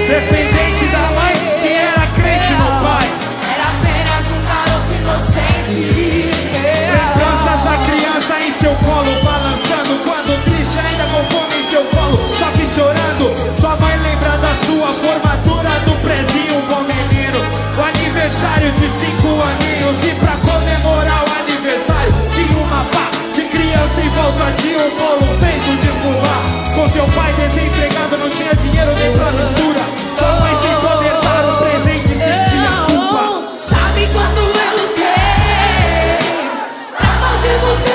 dependente da mãe que era crente no pai. Era apenas um garoto inocente. Lembranças da criança em seu colo balançando, quando triste ainda com fome em seu colo, só que chorando. Sua mãe lembra da sua formatura, do prezinho, bom menino. O aniversário de 5 aninhos, e pra comemorar o aniversário tinha uma pá de criança em volta de um bolo feito de fubá. Com seu pai desempregado, não tinha dinheiro nem pra mistura. Sua mãe sem poder dar o presente sentia culpa. Sabe quando eu lutei pra fazer você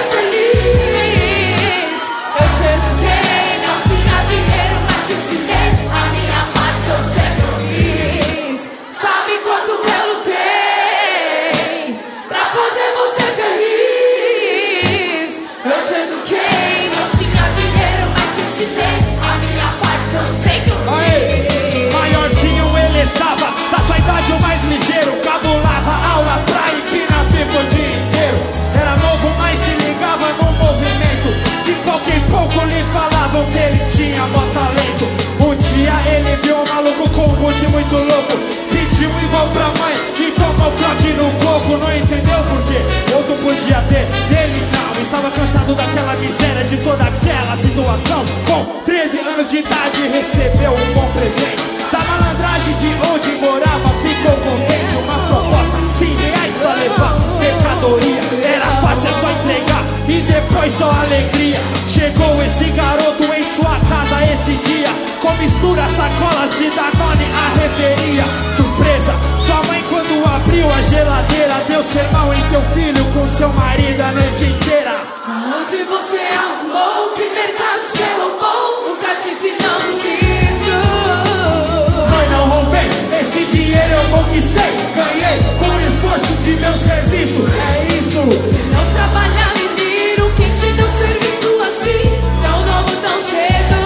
feliz? Eu te eduquei, não tinha dinheiro, mas te ensinei. A minha parte eu sempre fiz. Sabe quando eu lutei pra fazer você feliz? Eu te eduquei, não tinha dinheiro, mas te ensinei. A minha parte eu sei que eu fiz. Aê, maiorzinho ele estava, da sua idade o mais ligeiro, cabulava aula pra empinar pipa o dia inteiro. Era novo, mas se ligava no movimento, de pouco em pouco lhe falavam que ele tinha bom talento. Um dia ele viu um maluco com um boot muito louco, pediu igual pra mãe e tomou cloque no coco. Não entendeu por quê, outro podia ter, ele não. Estava cansado daquela miséria, de toda aquela situação. Com 13 anos de idade recebeu um bom presente da malandragem de onde morava, ficou contente. Uma proposta, 100 reais pra levar mercadoria. Era fácil, é só entregar e depois só alegria. Chegou esse garoto em sua casa esse dia, com mistura, sacolas de Danone, a reveria. Surpresa, sua mãe quando abriu a geladeira, deu sermão em seu filho com seu marido a noite inteira. Onde você arrumou? Que mercado você roubou? Nunca te ensinamos isso. Mãe, não roubei, esse dinheiro eu conquistei, ganhei com o esforço de meu serviço. É isso. Se não trabalhar, menino, quem te deu serviço assim? Tão novo, tão cedo.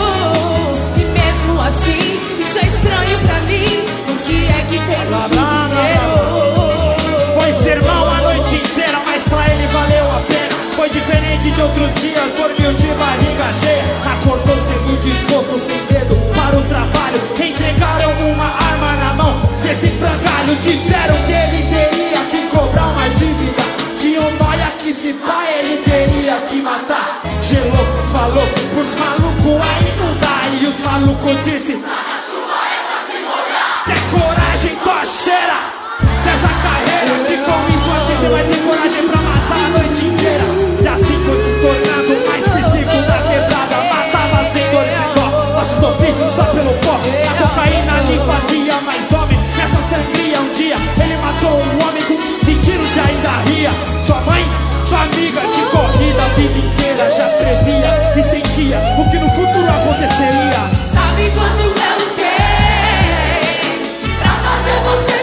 E mesmo assim, isso é estranho pra mim. O que é que tem muito dinheiro? Foi sermão a noite inteira, mas pra ele valeu a pena. Foi diferente de outros dias, dormiu de barriga cheia. Acordou sendo disposto, sem medo, para o trabalho. Entregaram uma arma na mão desse frangalho. Disseram que ele teria que cobrar uma dívida. Tinha um nóia que se pá, ele teria que matar. Gelou, falou pros malucos, aí não dá. E os malucos disse: na chuva é pra se molhar. Quer coragem, tua cheira dessa carreira, que com isso aqui você vai ter coragem pra matar a noite inteira. E assim foi se tornando mais psico da quebrada. Matava sem dor e sem dó, passos do ofício só pelo pó. A cocaína lhe fazia mais homem nessa sangria. Um dia ele matou um homem com 20 tiros e ainda ria. Sua mãe, sua amiga de corrida, a vida inteira já previa e sentia o que no futuro aconteceria. Sabe quando eu lutei pra fazer você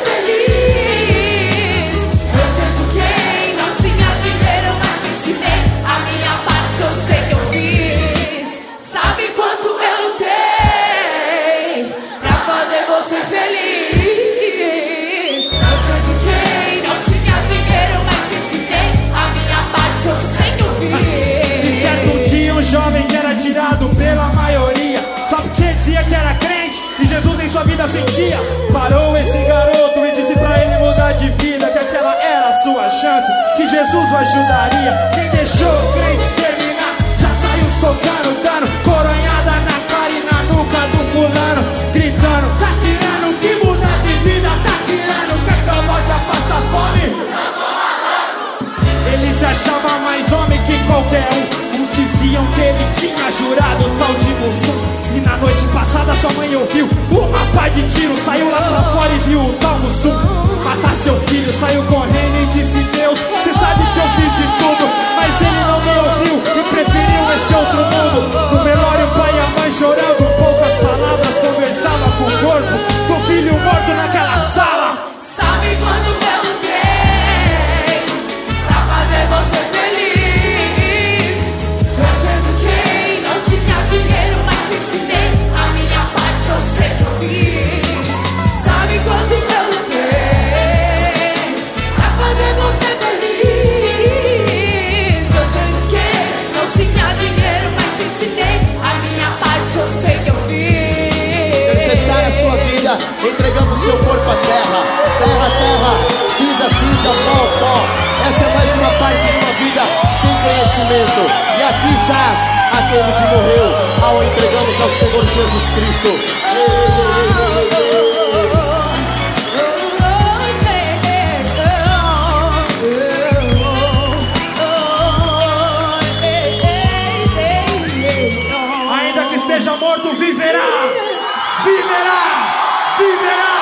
feliz? Eu te eduquei, não tinha dinheiro, mas te ensinei. A minha parte eu sei que eu fiz. Sabe quanto eu lutei pra fazer você feliz? Eu te eduquei, não tinha dinheiro, mas te ensinei. A minha parte eu sei que eu fiz. E certo dia um jovem que era tirado pela maioria, só porque dizia que era crente e Jesus em sua vida sentia, parou esse garoto e disse pra ele mudar de vida, que aquela era a sua chance, que Jesus o ajudaria. Quem deixou o crente terminar já saiu socando, dando coronhada na cara e na nuca do fulano, gritando: tá tirando que mudar de vida, tá tirando, quer que eu volte a passar fome? Ele se achava mais homem que qualquer um. Uns diziam que ele tinha jurado tal de Mussum. E na noite passada sua mãe ouviu uma pá de tiro. Saiu lá pra fora e viu o tal Mussum matar seu filho. Saiu correndo e disse: Deus, cê sabe que eu fiz de tudo. Mas ele não me ouviu e preferiu esse outro mundo. No velório o pai e a mãe chorando, poucas palavras conversava com o corpo do filho morto naquela sala. Sabe quando eu lutei pra fazer você feliz? Eu te eduquei, não tinha dinheiro, mas te ensinei. A minha parte eu sei que eu fiz. Sabe quando eu lutei vida, entregamos seu corpo à terra. Terra, terra, cinza, cinza, pó, pó. Essa é mais uma parte de uma vida sem conhecimento. E aqui jaz aquele que morreu ao entregamos ao Senhor Jesus Cristo. Ainda que esteja morto, viverá, viverá, viverá.